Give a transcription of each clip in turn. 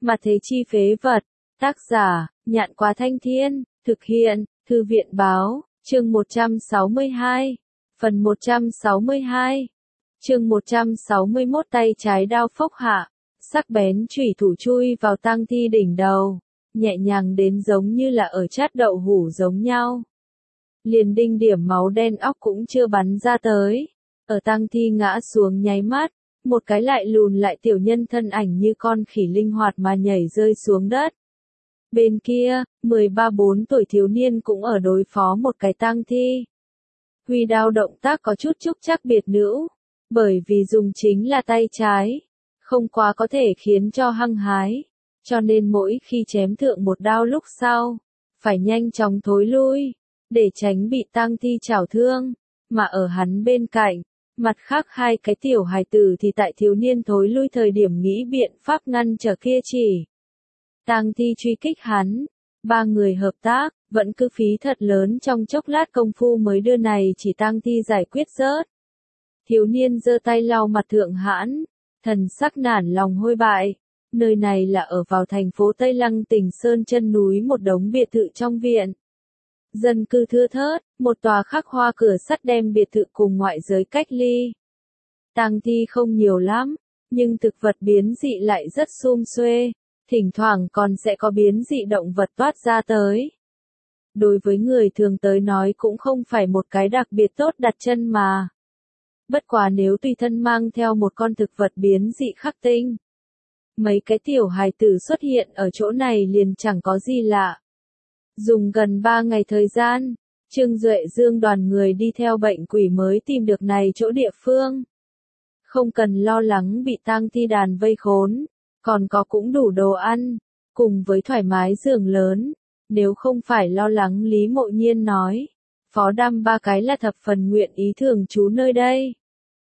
Mà thế chi phế vật. Tác giả, Nhạn Quá Thanh Thiên, thực hiện, Thư viện Báo, chương 162, phần 162, chương 161 tay trái đao phốc hạ, sắc bén chủy thủ chui vào tang thi đỉnh đầu, nhẹ nhàng đến giống như là ở chát đậu hũ giống nhau. Liền đinh điểm máu đen óc cũng chưa bắn ra tới, ở tang thi ngã xuống nháy mắt, một cái lại lùn lại tiểu nhân thân ảnh như con khỉ linh hoạt mà nhảy rơi xuống đất. Bên kia, 13-14 tuổi thiếu niên cũng ở đối phó một cái tang thi. Huy đao động tác có chút trúc trắc biệt nữ, bởi vì dùng chính là tay trái, không quá có thể khiến cho hăng hái, cho nên mỗi khi chém thượng một đao lúc sau, phải nhanh chóng thối lui, để tránh bị tang thi chảo thương, mà ở hắn bên cạnh, mặt khác hai cái tiểu hài tử thì tại thiếu niên thối lui thời điểm nghĩ biện pháp ngăn trở kia chỉ. Tang thi truy kích hắn, ba người hợp tác, vẫn cứ phí thật lớn trong chốc lát công phu mới đưa này chỉ tang thi giải quyết rớt. Thiếu niên giơ tay lau mặt thượng hãn, thần sắc nản lòng hôi bại. Nơi này là ở vào thành phố Tây Lăng tỉnh Sơn chân núi một đống biệt thự trong viện. Dân cư thưa thớt, một tòa khắc hoa cửa sắt đem biệt thự cùng ngoại giới cách ly. Tang thi không nhiều lắm, nhưng thực vật biến dị lại rất sum xuê, thỉnh thoảng còn sẽ có biến dị động vật toát ra tới. Đối với người thường tới nói cũng không phải một cái đặc biệt tốt đặt chân mà. Bất quá nếu tùy thân mang theo một con thực vật biến dị khắc tinh. Mấy cái tiểu hài tử xuất hiện ở chỗ này liền chẳng có gì lạ. Dùng gần 3 ngày thời gian, Trương Duệ Dương đoàn người đi theo bệnh quỷ mới tìm được này chỗ địa phương. Không cần lo lắng bị tang thi đàn vây khốn, còn có cũng đủ đồ ăn, cùng với thoải mái giường lớn, nếu không phải lo lắng Lý Mộ Nhiên nói. Phó Đam ba cái là thập phần nguyện ý thường trú nơi đây.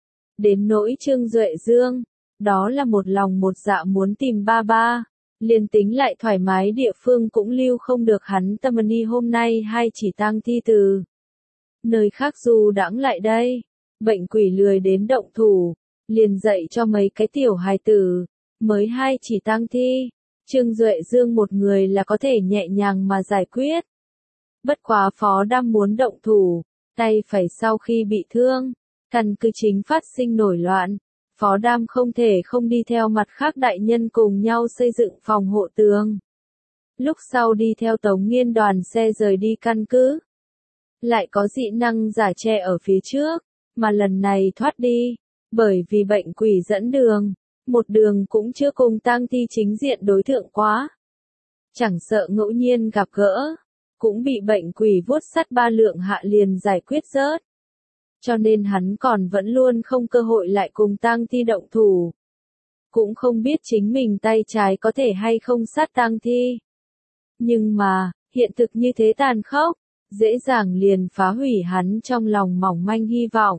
Đến nỗi Trương Duệ Dương, đó là một lòng một dạ muốn tìm ba ba, liền tính lại thoải mái địa phương cũng lưu không được hắn tâm ni hôm nay hay chỉ tang thi từ nơi khác du đãng lại đây. Bệnh quỷ lười đến động thủ, liền dạy cho mấy cái tiểu hài tử, mới hai chỉ tang thi, Trương Duệ Dương một người là có thể nhẹ nhàng mà giải quyết. Bất quá Phó Đam muốn động thủ, tay phải sau khi bị thương, căn cứ chính phát sinh nổi loạn. Phó Đam không thể không đi theo mặt khác đại nhân cùng nhau xây dựng phòng hộ tường. Lúc sau đi theo Tống Nghiên đoàn xe rời đi căn cứ. Lại có dị năng giả che ở phía trước, mà lần này thoát đi, bởi vì bệnh quỷ dẫn đường, một đường cũng chưa cùng tang thi chính diện đối thượng quá. Chẳng sợ ngẫu nhiên gặp gỡ, cũng bị bệnh quỷ vuốt sắt ba lượng hạ liền giải quyết rớt. Cho nên hắn còn vẫn luôn không cơ hội lại cùng tang thi động thủ. Cũng không biết chính mình tay trái có thể hay không sát tang thi. Nhưng mà, hiện thực như thế tàn khốc, dễ dàng liền phá hủy hắn trong lòng mỏng manh hy vọng.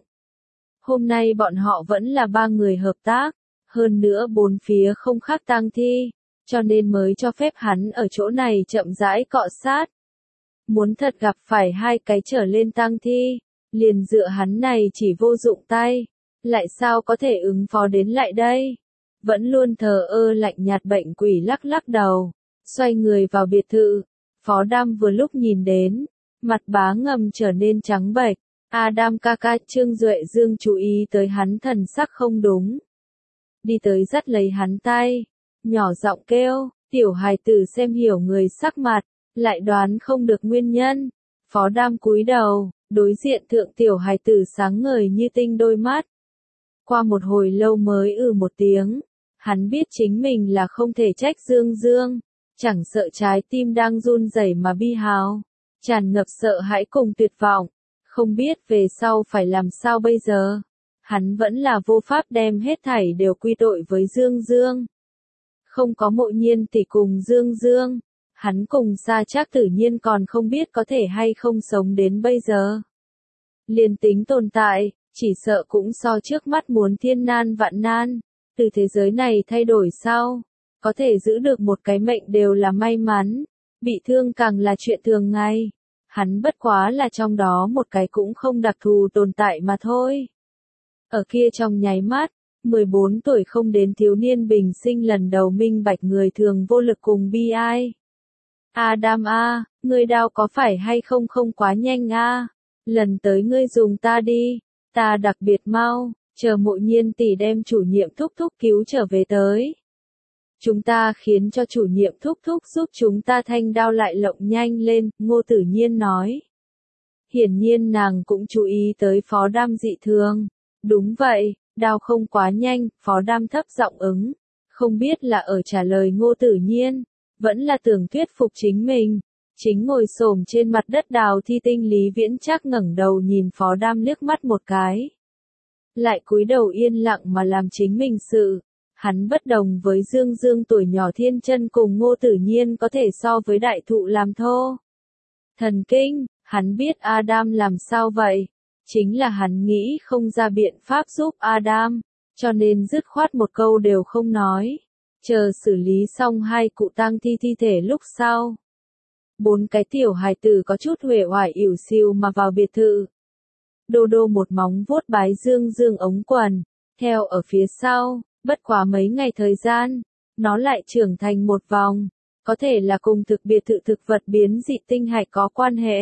Hôm nay bọn họ vẫn là ba người hợp tác, hơn nữa bốn phía không khác tang thi, cho nên mới cho phép hắn ở chỗ này chậm rãi cọ sát. Muốn thật gặp phải hai cái trở lên tang thi, liền dựa hắn này chỉ vô dụng tay, lại sao có thể ứng phó đến lại đây? Vẫn luôn thờ ơ lạnh nhạt bệnh quỷ lắc lắc đầu, xoay người vào biệt thự. Phó Đam vừa lúc nhìn đến, mặt bá ngầm trở nên trắng bệch. Adam ca ca, Trương Duệ Dương chú ý tới hắn thần sắc không đúng. Đi tới dắt lấy hắn tay, nhỏ giọng kêu, tiểu hài tử xem hiểu người sắc mặt, lại đoán không được nguyên nhân. Phó Đam cúi đầu, đối diện thượng tiểu hài tử sáng ngời như tinh đôi mắt. Qua một hồi lâu mới một tiếng, hắn biết chính mình là không thể trách Dương Dương, chẳng sợ trái tim đang run rẩy mà bi hào, tràn ngập sợ hãi cùng tuyệt vọng, không biết về sau phải làm sao bây giờ. Hắn vẫn là vô pháp đem hết thảy đều quy tội với Dương Dương. Không có Mộ Nhiên thì cùng Dương Dương, hắn cùng Sa Trác tự nhiên còn không biết có thể hay không sống đến bây giờ. Liên tính tồn tại, chỉ sợ cũng so trước mắt muốn thiên nan vạn nan, từ thế giới này thay đổi sau, có thể giữ được một cái mệnh đều là may mắn, bị thương càng là chuyện thường ngày. Hắn bất quá là trong đó một cái cũng không đặc thù tồn tại mà thôi. Ở kia trong nháy mắt, 14 tuổi không đến thiếu niên bình sinh lần đầu minh bạch người thường vô lực cùng bi ai. Adam a, ngươi đau có phải hay không không quá nhanh a? Lần tới ngươi dùng ta đi, ta đặc biệt mau, chờ Mộ Nhiên tỷ đem chủ nhiệm thúc thúc cứu trở về tới. Chúng ta khiến cho chủ nhiệm thúc thúc giúp chúng ta thanh đao lại lộng nhanh lên, Ngô Tử Nhiên nói. Hiển nhiên nàng cũng chú ý tới Phó Đam dị thường. Đúng vậy, đao không quá nhanh, Phó Đam thấp giọng ứng. Không biết là ở trả lời Ngô Tử Nhiên, vẫn là tưởng thuyết phục chính mình. Chính ngồi xổm trên mặt đất đào thi tinh Lý Viễn Trác ngẩng đầu nhìn Phó Đam liếc mắt một cái. Lại cúi đầu yên lặng mà làm chính mình sự. Hắn bất đồng với Dương Dương tuổi nhỏ thiên chân cùng Ngô Tử Nhiên có thể so với đại thụ làm thô. Thần kinh, hắn biết Adam làm sao vậy. Chính là hắn nghĩ không ra biện pháp giúp Adam, cho nên dứt khoát một câu đều không nói. Chờ xử lý xong hai cụ tang thi thể lúc sau. 4 cái tiểu hài tử có chút uể oải ỉu xìu mà vào biệt thự. Đô đô một móng vuốt bái Dương Dương ống quần, theo ở phía sau, bất quá mấy ngày thời gian, nó lại trưởng thành một vòng, có thể là cùng thực biệt thự thực vật biến dị tinh hạch có quan hệ.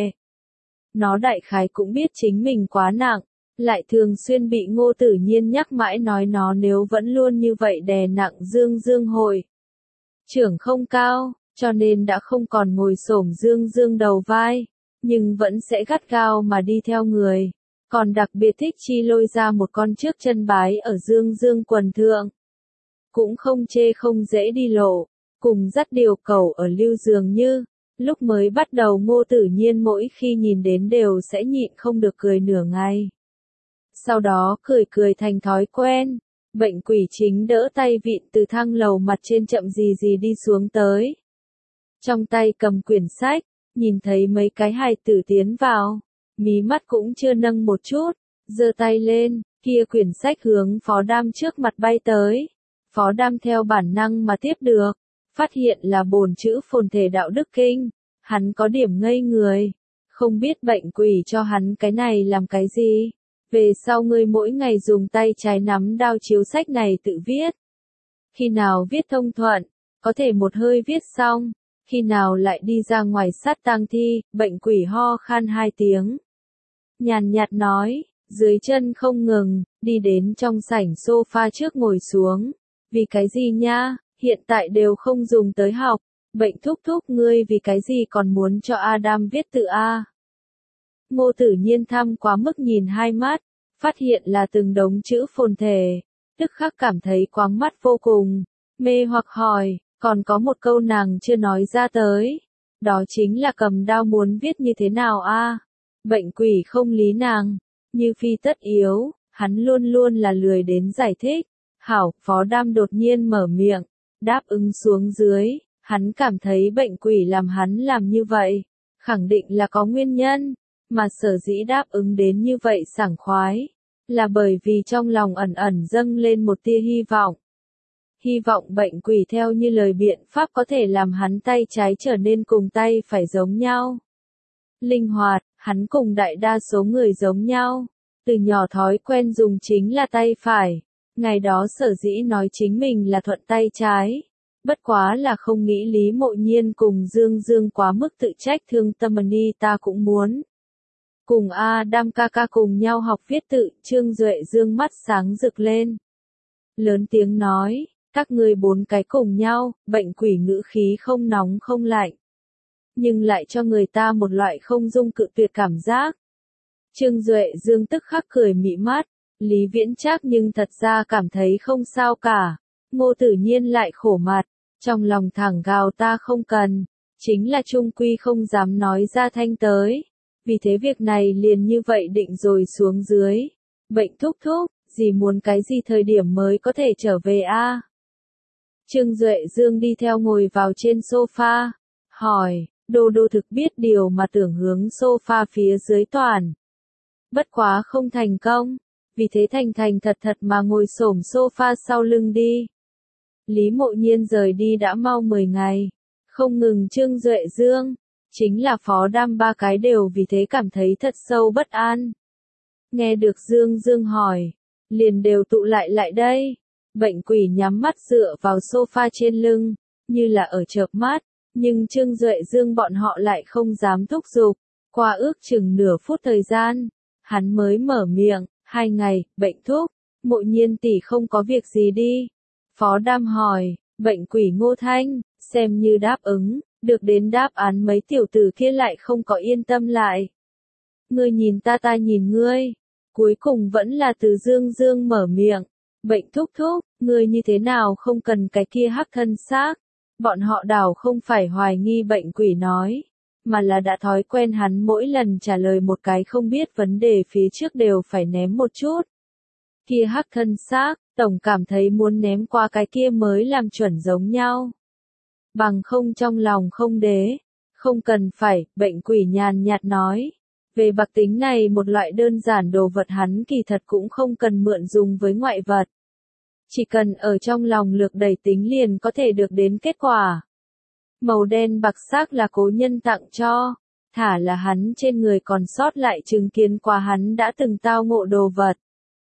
Nó đại khái cũng biết chính mình quá nặng, lại thường xuyên bị Ngô Tử Nhiên nhắc mãi nói nó nếu vẫn luôn như vậy đè nặng Dương Dương hội. Trưởng không cao, cho nên đã không còn ngồi xổm Dương Dương đầu vai, nhưng vẫn sẽ gắt gao mà đi theo người. Còn đặc biệt thích chi lôi ra một con trước chân bái ở Dương Dương quần thượng. Cũng không chê không dễ đi lộ, cùng dắt điều cẩu ở lưu dường như, lúc mới bắt đầu Ngô Tử Nhiên mỗi khi nhìn đến đều sẽ nhịn không được cười nửa ngày. Sau đó cười cười thành thói quen, bệnh quỷ chính đỡ tay vịn từ thang lầu mặt trên chậm gì gì đi xuống tới. Trong tay cầm quyển sách, nhìn thấy mấy cái hài tử tiến vào, mí mắt cũng chưa nâng một chút, giơ tay lên, kia quyển sách hướng Phó Đam trước mặt bay tới. Phó Đam theo bản năng mà tiếp được, phát hiện là bổn chữ phồn thể đạo đức kinh, hắn có điểm ngây người, không biết bệnh quỷ cho hắn cái này làm cái gì. Về sau ngươi mỗi ngày dùng tay trái nắm đao chiếu sách này tự viết. Khi nào viết thông thuận, có thể một hơi viết xong, khi nào lại đi ra ngoài sát tang thi, bệnh quỷ ho khan 2 tiếng. Nhàn nhạt nói, dưới chân không ngừng, đi đến trong sảnh sofa trước ngồi xuống. Vì cái gì nha, hiện tại đều không dùng tới học, bệnh thúc thúc ngươi vì cái gì còn muốn cho Adam viết tự A. Ngô Tử Nhiên thăm quá mức nhìn hai mắt, phát hiện là từng đống chữ phồn thể, tức khắc cảm thấy quáng mắt vô cùng, mê hoặc hỏi, còn có một câu nàng chưa nói ra tới, đó chính là cầm đao muốn viết như thế nào a? Bệnh quỷ không lý nàng, như phi tất yếu, hắn luôn luôn là lười đến giải thích. Hảo, Phó Đam đột nhiên mở miệng, đáp ứng xuống dưới, hắn cảm thấy bệnh quỷ làm hắn làm như vậy, khẳng định là có nguyên nhân, mà sở dĩ đáp ứng đến như vậy sảng khoái, là bởi vì trong lòng ẩn ẩn dâng lên một tia hy vọng. Hy vọng bệnh quỷ theo như lời biện pháp có thể làm hắn tay trái trở nên cùng tay phải giống nhau. Linh hoạt, hắn cùng đại đa số người giống nhau, từ nhỏ thói quen dùng chính là tay phải. Ngày đó sở dĩ nói chính mình là thuận tay trái, bất quá là không nghĩ Lý Mộ Nhiên cùng Dương Dương quá mức tự trách thương tâm ni ta cũng muốn. Cùng Adam ca ca cùng nhau học viết tự, Trương Duệ Dương mắt sáng rực lên. Lớn tiếng nói, các ngươi 4 cái cùng nhau, bệnh quỷ ngữ khí không nóng không lạnh. Nhưng lại cho người ta một loại không dung cự tuyệt cảm giác. Trương Duệ Dương tức khắc cười mị mắt. Lý Viễn Trác nhưng thật ra cảm thấy không sao cả. Ngô Tử Nhiên lại khổ mặt, trong lòng thẳng gào ta không cần, chính là trung quy không dám nói ra thanh tới. Vì thế việc này liền như vậy định rồi xuống dưới. Bệnh thúc thúc, gì muốn cái gì thời điểm mới có thể trở về a? Trương Duệ Dương đi theo ngồi vào trên sofa, hỏi, Đô Đô thực biết điều mà tưởng hướng sofa phía dưới toàn. Bất quá không thành công. Vì thế thành thành thật thật mà ngồi xổm sofa sau lưng đi. Lý Mộ Nhiên rời đi đã mau 10 ngày. Không ngừng Trương Duệ Dương, chính là Phó Đam 3 cái đều vì thế cảm thấy thật sâu bất an. Nghe được Dương Dương hỏi, liền đều tụ lại lại đây. Bệnh quỷ nhắm mắt dựa vào sofa trên lưng, như là ở chợp mắt, nhưng Trương Duệ Dương bọn họ lại không dám thúc giục. Qua ước chừng nửa phút thời gian, hắn mới mở miệng, 2 ngày, bệnh thúc, Mộ Nhiên tỷ không có việc gì đi. Phó Đam hỏi, bệnh quỷ Ngô Thanh, xem như đáp ứng, được đến đáp án mấy tiểu tử kia lại không có yên tâm lại. Ngươi nhìn ta nhìn ngươi, cuối cùng vẫn là Từ Dương Dương mở miệng, bệnh thúc thúc, ngươi như thế nào không cần cái kia hắc thân xác. Bọn họ đảo không phải hoài nghi bệnh quỷ nói, mà là đã thói quen hắn mỗi lần trả lời một cái không biết vấn đề phía trước đều phải ném một chút. Kia hắc thân xác, tổng cảm thấy muốn ném qua cái kia mới làm chuẩn giống nhau. Bằng không trong lòng không đế, không cần phải, bệnh quỷ nhàn nhạt nói. Về bạc tính này một loại đơn giản đồ vật hắn kỳ thật cũng không cần mượn dùng với ngoại vật. Chỉ cần ở trong lòng lược đầy tính liền có thể được đến kết quả. Màu đen bạc xác là cố nhân tặng cho, thả là hắn trên người còn sót lại chứng kiến qua hắn đã từng tao ngộ đồ vật.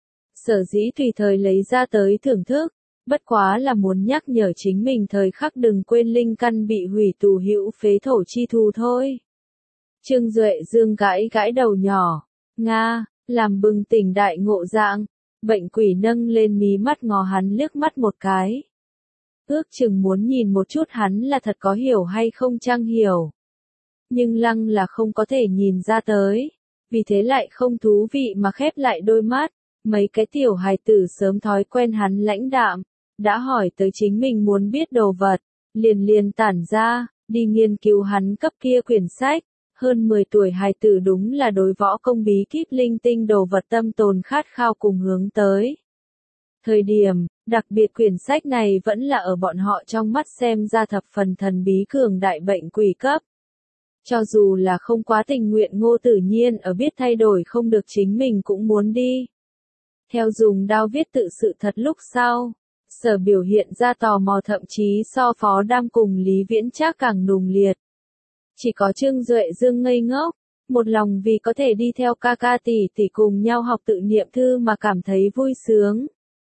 Sở dĩ tùy thời lấy ra tới thưởng thức, bất quá là muốn nhắc nhở chính mình thời khắc đừng quên linh căn bị hủy tù hữu phế thổ chi thù thôi. Trương Duệ Dương gãi gãi đầu nhỏ, Nga, làm bừng tỉnh đại ngộ dạng, bệnh quỷ nâng lên mí mắt ngó hắn liếc mắt một cái. Ước chừng muốn nhìn một chút hắn là thật có hiểu hay không chăng hiểu. Nhưng lăng là không có thể nhìn ra tới, vì thế lại không thú vị mà khép lại đôi mắt. Mấy cái tiểu hài tử sớm thói quen hắn lãnh đạm, đã hỏi tới chính mình muốn biết đồ vật, liền tản ra, đi nghiên cứu hắn cấp kia quyển sách. Hơn 10 tuổi hài tử đúng là đối võ công bí kíp linh tinh đồ vật tâm tồn khát khao cùng hướng tới. Thời điểm, đặc biệt quyển sách này vẫn là ở bọn họ trong mắt xem ra thập phần thần bí cường đại bệnh quỷ cấp. Cho dù là không quá tình nguyện Ngô Tử Nhiên ở biết thay đổi không được chính mình cũng muốn đi. Theo dùng đao viết tự sự thật lúc sau, sở biểu hiện ra tò mò thậm chí so Phó Đam cùng Lý Viễn Trác càng nùng liệt. Chỉ có Trương Duệ Dương ngây ngốc, một lòng vì có thể đi theo ca ca tỷ tỷ cùng nhau học tự niệm thư mà cảm thấy vui sướng.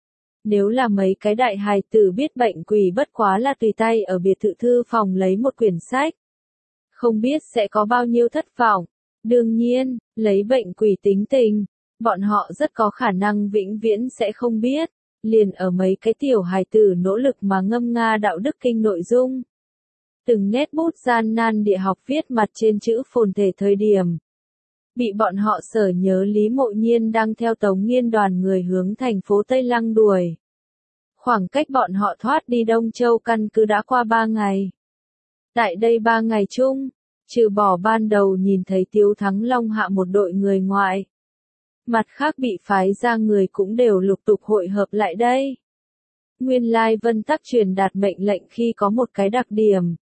Nếu là mấy cái đại hài tử biết bệnh quỷ bất quá là tùy tay ở biệt thự thư phòng lấy một quyển sách, không biết sẽ có bao nhiêu thất vọng. Đương nhiên, lấy bệnh quỷ tính tình, bọn họ rất có khả năng vĩnh viễn sẽ không biết, liền ở mấy cái tiểu hài tử nỗ lực mà ngâm nga đạo đức kinh nội dung. Từng nét bút gian nan địa học viết mặt trên chữ phồn thể thời điểm. Bị bọn họ sở nhớ Lý Mộ Nhiên đang theo Tống Nghiên đoàn người hướng thành phố Tây Lăng đuổi. Khoảng cách bọn họ thoát đi Đông Châu căn cứ đã qua 3 ngày. Tại đây 3 ngày chung, trừ bỏ ban đầu nhìn thấy Tiếu Thắng Long hạ một đội người ngoại. Mặt khác bị phái ra người cũng đều lục tục hội hợp lại đây. Nguyên lai Vân Tắc truyền đạt mệnh lệnh khi có một cái đặc điểm.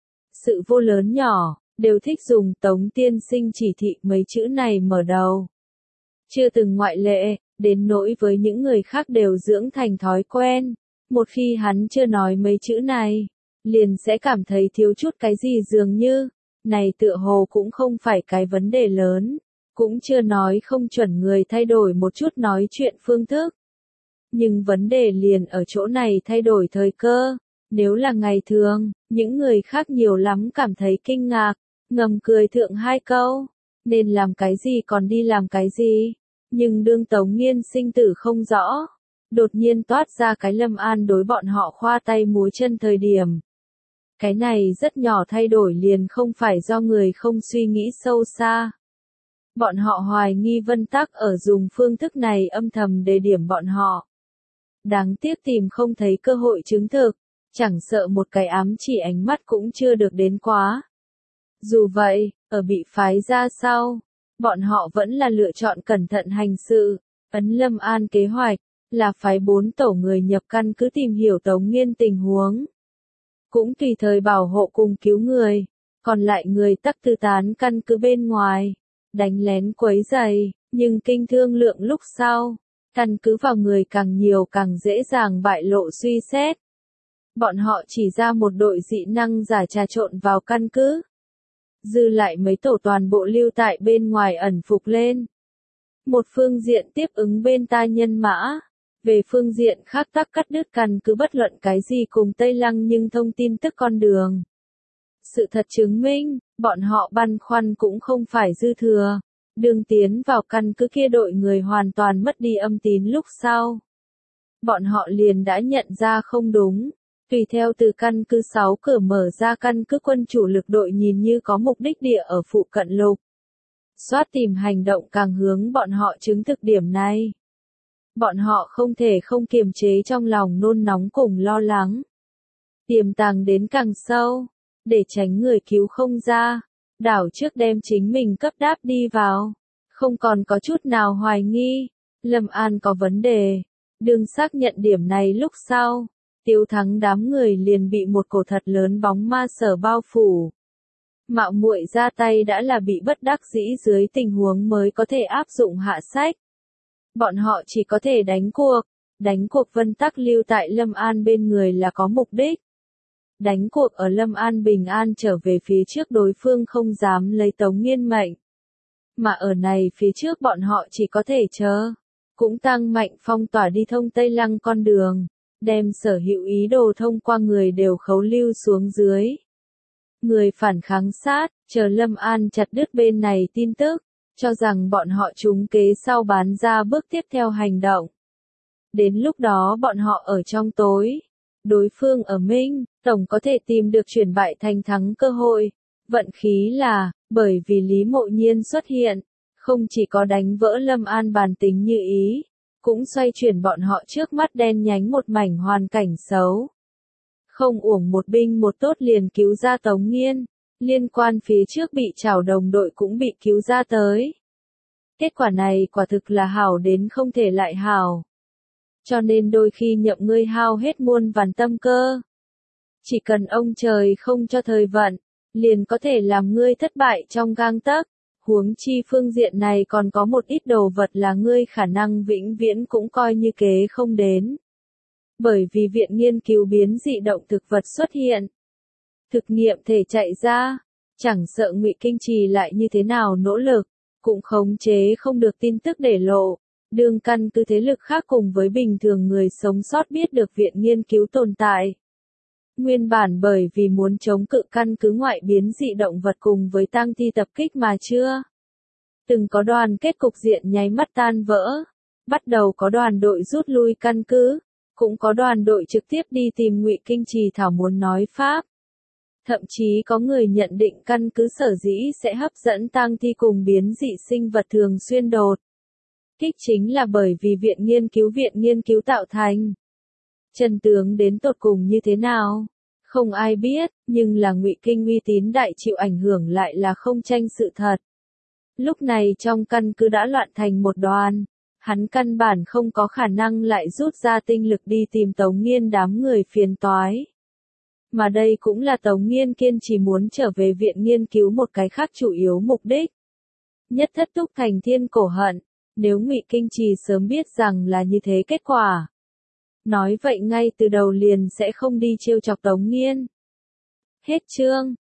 Sự vô lớn nhỏ, đều thích dùng Tống tiên sinh chỉ thị mấy chữ này mở đầu. Chưa từng ngoại lệ, đến nỗi với những người khác đều dưỡng thành thói quen. Một khi hắn chưa nói mấy chữ này, liền sẽ cảm thấy thiếu chút cái gì dường như, này tựa hồ cũng không phải cái vấn đề lớn. Cũng chưa nói không chuẩn người thay đổi một chút nói chuyện phương thức. Nhưng vấn đề liền ở chỗ này thay đổi thời cơ. Nếu là ngày thường, những người khác nhiều lắm cảm thấy kinh ngạc, ngầm cười thượng 2 câu. Nên làm cái gì còn đi làm cái gì. Nhưng đương Tống Nghiên sinh tử không rõ. Đột nhiên toát ra cái Lâm An đối bọn họ khoa tay múa chân thời điểm. Cái này rất nhỏ thay đổi liền không phải do người không suy nghĩ sâu xa. Bọn họ hoài nghi Vân Tắc ở dùng phương thức này âm thầm đề điểm bọn họ. Đáng tiếc tìm không thấy cơ hội chứng thực, chẳng sợ một cái ám chỉ ánh mắt cũng chưa được đến quá. Dù vậy, ở bị phái ra sau, bọn họ vẫn là lựa chọn cẩn thận hành sự, ấn Lâm An kế hoạch, là phái 4 tổ người nhập căn cứ tìm hiểu Tống Nghiên tình huống. Cũng tùy thời bảo hộ cùng cứu người, còn lại người tắc tư tán căn cứ bên ngoài. Đánh lén quấy rầy, nhưng kinh thương lượng lúc sau, căn cứ vào người càng nhiều càng dễ dàng bại lộ suy xét. Bọn họ chỉ ra một đội dị năng giả trà trộn vào căn cứ. Dư lại mấy tổ toàn bộ lưu tại bên ngoài ẩn phục lên. Một phương diện tiếp ứng bên ta nhân mã, Về phương diện khác tắc cắt đứt căn cứ bất luận cái gì cùng Tây Lăng nhưng thông tin tức con đường. Sự thật chứng minh, bọn họ băn khoăn cũng không phải dư thừa. Đường tiến vào căn cứ kia đội người hoàn toàn mất đi âm tín lúc sau. Bọn họ liền đã nhận ra không đúng. Tùy theo từ căn cứ 6 cửa mở ra căn cứ quân chủ lực đội nhìn như có mục đích địa ở phụ cận lục. Soát tìm hành động càng hướng bọn họ chứng thực điểm này. Bọn họ không thể không kiềm chế trong lòng nôn nóng cùng lo lắng. Tiềm tàng đến càng sâu, để tránh người cứu không ra. Đảo trước đem chính mình cấp đáp đi vào. Không còn có chút nào hoài nghi. Lâm An có vấn đề. Đừng xác nhận điểm này lúc sau. Tiêu Thắng đám người liền bị một cổ thật lớn bóng ma sở bao phủ. Mạo muội ra tay đã là bị bất đắc dĩ dưới tình huống mới có thể áp dụng hạ sách. Bọn họ chỉ có thể đánh cuộc Vân Tắc lưu tại Lâm An bên người là có mục đích. Đánh cuộc ở Lâm An bình an trở về phía trước đối phương không dám lấy Tống Nghiên mệnh. Mà ở này phía trước bọn họ chỉ có thể chờ. Cũng tăng mạnh phong tỏa đi thông Tây Lăng con đường. Đem sở hữu ý đồ thông qua người đều khấu lưu xuống dưới. Người phản kháng sát, chờ Lâm An chặt đứt bên này tin tức, cho rằng bọn họ trúng kế sau bán ra bước tiếp theo hành động. Đến lúc đó bọn họ ở trong tối, đối phương ở minh, tổng có thể tìm được chuyển bại thành thắng cơ hội. Vận khí là, bởi vì Lý Mộ Nhiên xuất hiện, không chỉ có đánh vỡ Lâm An bản tính như ý, cũng xoay chuyển bọn họ trước mắt đen nhánh một mảnh hoàn cảnh xấu. Không uổng một binh một tốt liền cứu ra Tống Nghiên, liên quan phía trước bị trảo đồng đội cũng bị cứu ra tới. Kết quả này quả thực là hảo đến không thể lại hảo. Cho nên đôi khi nhậm ngươi hao hết muôn vàn tâm cơ. Chỉ cần ông trời không cho thời vận, liền có thể làm ngươi thất bại trong gang tấc. Huống chi phương diện này còn có một ít đồ vật là ngươi khả năng vĩnh viễn cũng coi như kế không đến. Bởi vì viện nghiên cứu biến dị động thực vật xuất hiện. Thực nghiệm thể chạy ra, chẳng sợ Ngụy Kinh Trì lại như thế nào nỗ lực, cũng khống chế không được tin tức để lộ. Đường căn cứ thế lực khác cùng với bình thường người sống sót biết được viện nghiên cứu tồn tại. Nguyên bản bởi vì muốn chống cự căn cứ ngoại biến dị động vật cùng với tang thi tập kích mà chưa. Từng có đoàn kết cục diện nháy mắt tan vỡ. Bắt đầu có đoàn đội rút lui căn cứ. Cũng có đoàn đội trực tiếp đi tìm Ngụy Kinh Trì thảo muốn nói pháp. Thậm chí có người nhận định căn cứ sở dĩ sẽ hấp dẫn tang thi cùng biến dị sinh vật thường xuyên đột kích chính là bởi vì viện nghiên cứu tạo thành. Chân tướng đến tột cùng như thế nào? Không ai biết, nhưng là Ngụy Kinh uy tín đại chịu ảnh hưởng lại là không tranh sự thật. Lúc này trong căn cứ đã loạn thành một đoàn. Hắn căn bản không có khả năng lại rút ra tinh lực đi tìm Tống Nghiên đám người phiền toái. Mà đây cũng là Tống Nghiên kiên trì muốn trở về viện nghiên cứu một cái khác chủ yếu mục đích. Nhất thất túc thành thiên cổ hận, nếu Ngụy Kinh Trì sớm biết rằng là như thế kết quả. Nói vậy ngay từ đầu liền sẽ không đi trêu chọc Tống Nghiên. Hết chương.